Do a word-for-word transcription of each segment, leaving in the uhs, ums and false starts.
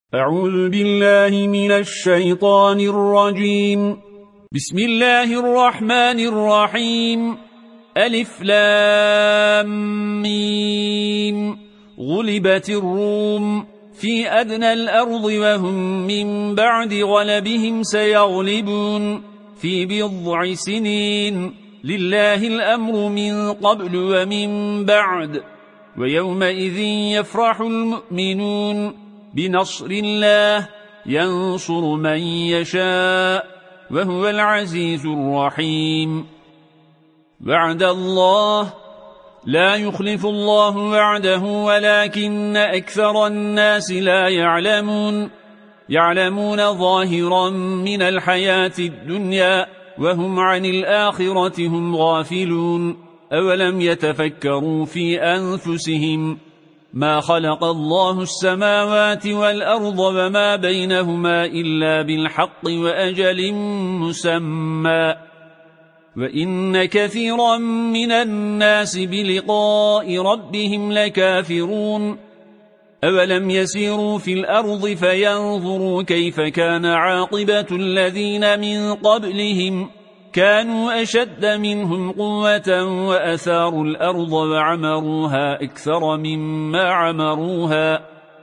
أعوذ بالله من الشيطان الرجيم. بسم الله الرحمن الرحيم. ألف لام ميم. غلبت الروم في أدنى الأرض وهم من بعد غلبهم سيغلبون في بضع سنين. لله الأمر من قبل ومن بعد. ويومئذ يفرح المؤمنون بنصر الله ينصر من يشاء وهو العزيز الرحيم. وعد الله لا يخلف الله وعده ولكن أكثر الناس لا يعلمون يعلمون ظاهرا من الحياة الدنيا وهم عن الآخرة هم غافلون. أولم يتفكروا في أنفسهم ما خلق الله السماوات والأرض وما بينهما إلا بالحق وأجل مسمى وإن كثيرا من الناس بلقاء ربهم لكافرون. أولم يسيروا في الأرض فينظروا كيف كان عاقبة الذين من قبلهم كانوا أشد منهم قوة وأثاروا الأرض وعمروها أكثر مما عمروها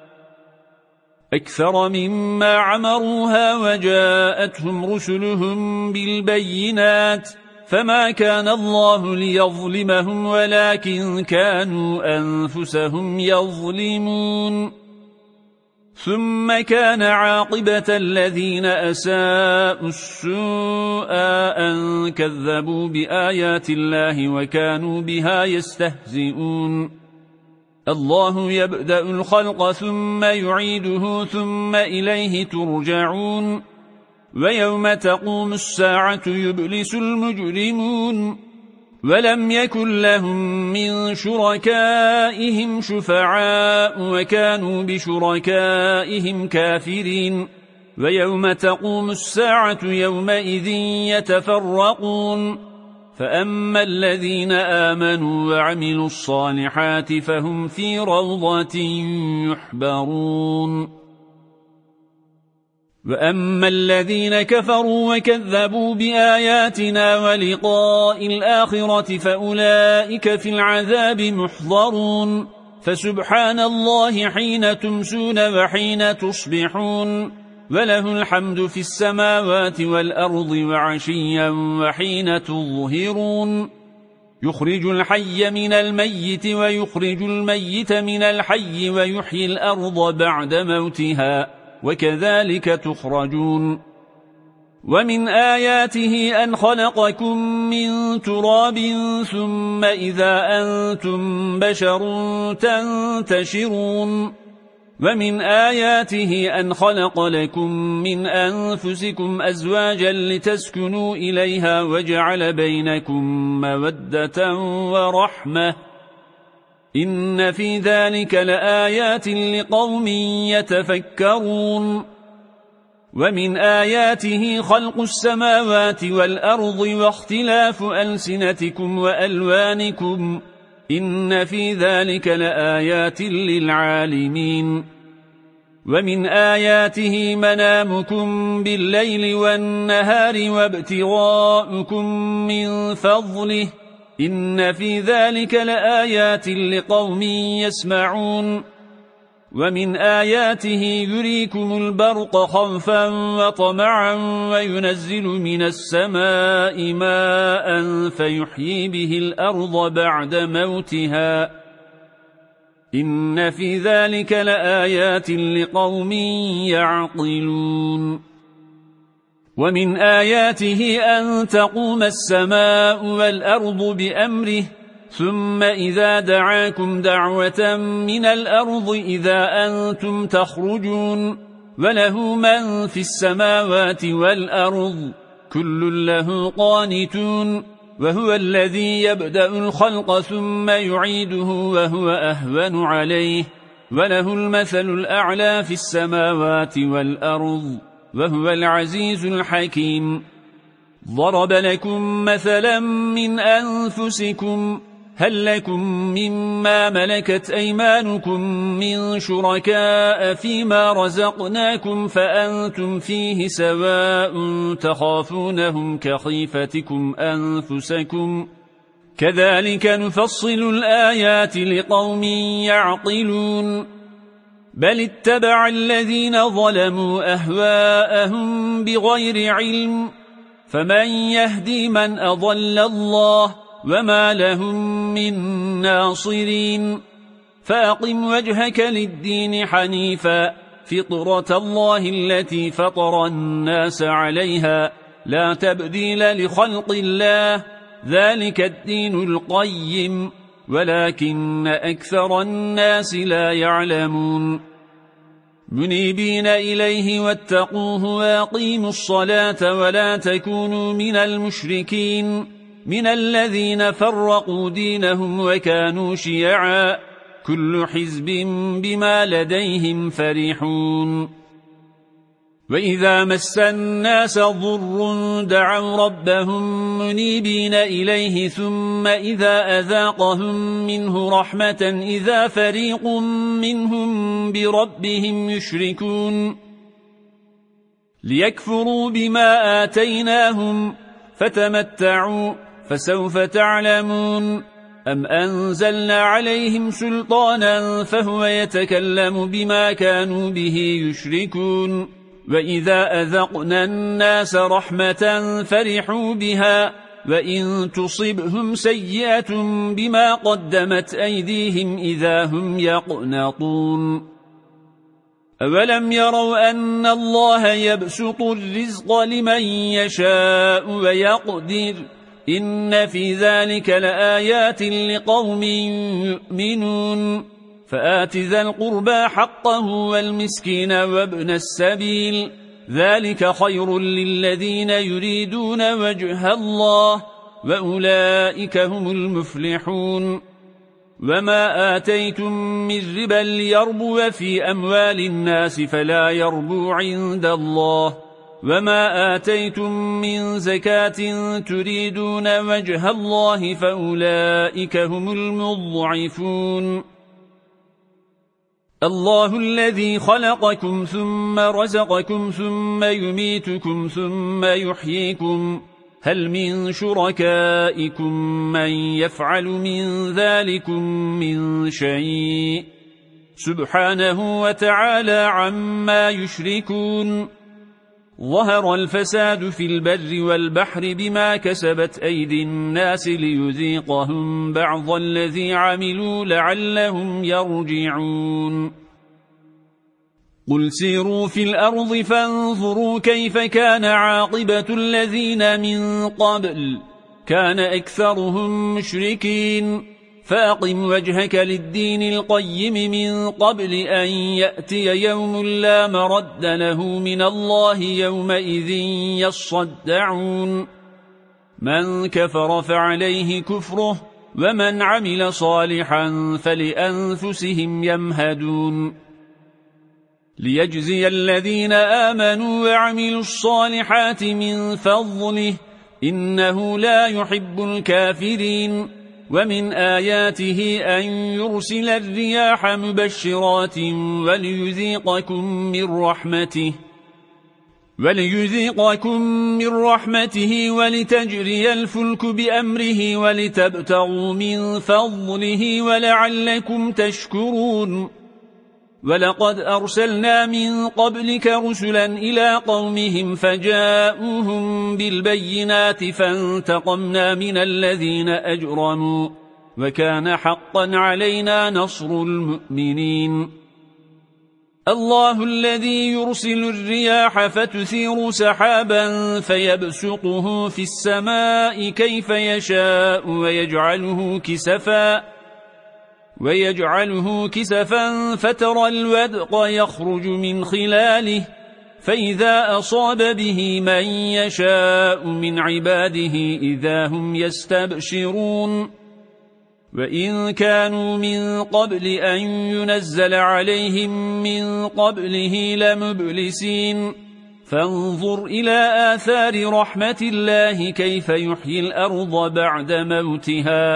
أكثر مما عمروها وجاءتهم رسلهم بالبينات فما كان الله ليظلمهم ولكن كانوا أنفسهم يظلمون. ثم كان عاقبة الذين أساءوا السوء أن كذبوا بآيات الله وكانوا بها يستهزئون. الله يبدأ الخلق ثم يعيده ثم إليه ترجعون. ويوم تقوم الساعة يبلس المجرمون ولم يكن لهم من شركائهم شفعاء وكانوا بشركائهم كافرين. ويوم تقوم الساعة يومئذ يتفرقون فأما الذين آمنوا وعملوا الصالحات فهم في روضة يحبرون. وأما الذين كفروا وكذبوا بآياتنا ولقاء الآخرة فأولئك في العذاب محضرون. فسبحان الله حين تمسون وحين تصبحون وله الحمد في السماوات والأرض وعشيا وحين تظهرون. يخرج الحي من الميت ويخرج الميت من الحي ويحيي الأرض بعد موتها وكذلك تخرجون. ومن آياته أن خلقكم من تراب ثم إذا أنتم بشر تنتشرون. ومن آياته أن خلق لكم من أنفسكم أزواجا لتسكنوا إليها وجعل بينكم مودة ورحمة إن في ذلك لآيات لقوم يتفكرون. ومن آياته خلق السماوات والأرض واختلاف ألسنتكم وألوانكم إن في ذلك لآيات للعالمين. ومن آياته منامكم بالليل والنهار وابتغاؤكم من فضله إن في ذلك لآيات لقوم يسمعون. ومن آياته يريكم البرق خوفا وطمعا وينزل من السماء ماء فيحيي به الأرض بعد موتها إن في ذلك لآيات لقوم يعقلون. ومن آياته أن تقوم السماء والأرض بأمره ثم إذا دعاكم دعوة من الأرض إذا أنتم تخرجون. وله من في السماوات والأرض كل له قانتون. وهو الذي يبدأ الخلق ثم يعيده وهو أهون عليه وله المثل الأعلى في السماوات والأرض وهو العزيز الحكيم. ضرب لكم مثلا من أنفسكم هل لكم مما ملكت أيمانكم من شركاء فيما رزقناكم فأنتم فيه سواء تخافونهم كخيفتكم أنفسكم كذلك نفصل الآيات لقوم يعقلون بل اتبع الذين ظلموا أهواءهم بغير علم فمن يهدي من أضل الله وما لهم من ناصرين فأقم وجهك للدين حنيفا فطرة الله التي فطر الناس عليها لا تبديل لخلق الله ذلك الدين القيم ولكن أكثر الناس لا يعلمون منيبين إليه واتقوه واقيموا الصلاة ولا تكونوا من المشركين من الذين فرقوا دينهم وكانوا شيعا كل حزب بما لديهم فرحون وإذا مس الناس ضر دعوا ربهم منيبين إليه ثم إذا أذاقهم منه رحمة إذا فريق منهم بربهم يشركون ليكفروا بما آتيناهم فتمتعوا فسوف تعلمون أم أنزلنا عليهم سلطانا فهو يتكلم بما كانوا به يشركون وإذا أذقنا الناس رحمة فرحوا بها وإن تصبهم سيئة بما قدمت أيديهم إذا هم يقنطون أولم يروا أن الله يبسط الرزق لمن يشاء ويقدر إن في ذلك لآيات لقوم يؤمنون فآت ذا القربى حقه والمسكين وابن السبيل ذلك خير للذين يريدون وجه الله وأولئك هم المفلحون وما آتيتم من ربا ليربو في أموال الناس فلا يربو عند الله وما آتيتم من زكاة تريدون وجه الله فأولئك هم المضعفون الله الذي خلقكم ثم رزقكم ثم يميتكم ثم يحييكم هل من شركائكم من يفعل من ذلكم من شيء سبحانه وتعالى عما يشركون ظهر الفساد في البر والبحر بما كسبت أيدي الناس ليذيقهم بعض الذي عملوا لعلهم يرجعون قل سيروا في الأرض فانظروا كيف كان عاقبة الذين من قبل كان أكثرهم مشركين فأقم وجهك للدين القيم من قبل أن يأتي يوم لا مرد له من الله يومئذ يصدعون من كفر فعليه كفره ومن عمل صالحا فلأنفسهم يمهدون ليجزي الذين آمنوا وعملوا الصالحات من فضله إنه لا يحب الكافرين ومن آياته أن يرسل الرياح مبشرات وليذيقكم من رحمته وليذيقكم من رحمته ولتجري الفلك بأمره ولتبتغوا من فضله ولعلكم تشكرون ولقد أرسلنا من قبلك رسلا إلى قومهم فجاءوهم بالبينات فانتقمنا من الذين أجرموا وكان حقا علينا نصر المؤمنين الله الذي يرسل الرياح فتثير سحابا فيبسطه في السماء كيف يشاء ويجعله كسفا ويجعله كسفا فترى الودق يخرج من خلاله فإذا أصاب به من يشاء من عباده إذا هم يستبشرون وإن كانوا من قبل أن ينزل عليهم من قبله لمبلسين فانظر إلى آثار رحمة الله كيف يحيي الأرض بعد موتها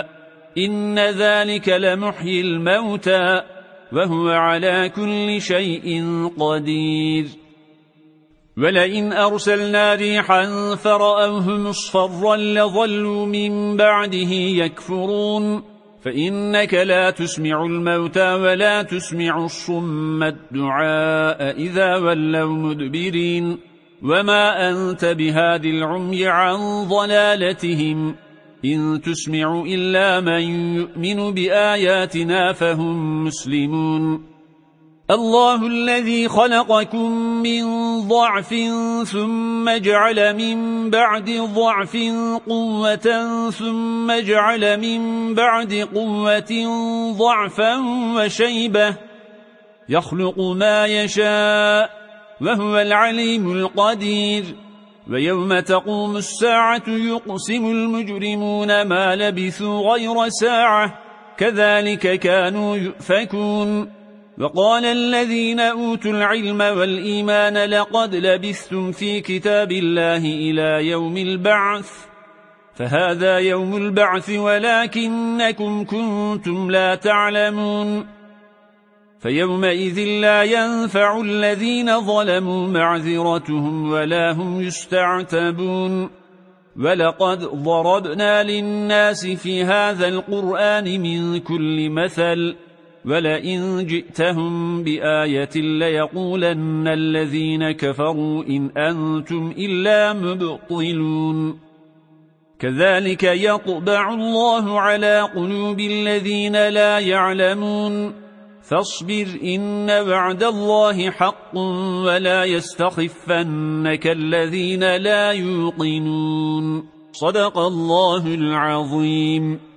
إن ذلك لمحيي الموتى وهو على كل شيء قدير ولئن أرسلنا ريحا فرأوه مصفرا لظلوا من بعده يكفرون فإنك لا تسمع الموتى ولا تسمع الصم الدعاء إذا ولوا مدبرين وما أنت بهاد العمي عن ضلالتهم إن تسمع إلا من يؤمن بآياتنا فهم مسلمون الله الذي خلقكم من ضعف ثم جعل من بعد ضعف قوة ثم جعل من بعد قوة ضعفا وشيبة يخلق ما يشاء وهو العليم القدير ويوم تقوم الساعة يقسم المجرمون ما لبثوا غير ساعة كذلك كانوا يؤفكون وقال الذين أوتوا العلم والإيمان لقد لبثتم في كتاب الله إلى يوم البعث فهذا يوم البعث ولكنكم كنتم لا تعلمون فيومئذ لا ينفع الذين ظلموا معذرتهم ولا هم يستعتبون ولقد ضربنا للناس في هذا القرآن من كل مثل ولئن جئتهم بآية ليقولن الذين كفروا إن أنتم إلا مبطلون كذلك يطبع الله على قلوب الذين لا يعلمون فاصبر إن وعد الله حق ولا يستخفنك الذين لا يوقنون صدق الله العظيم.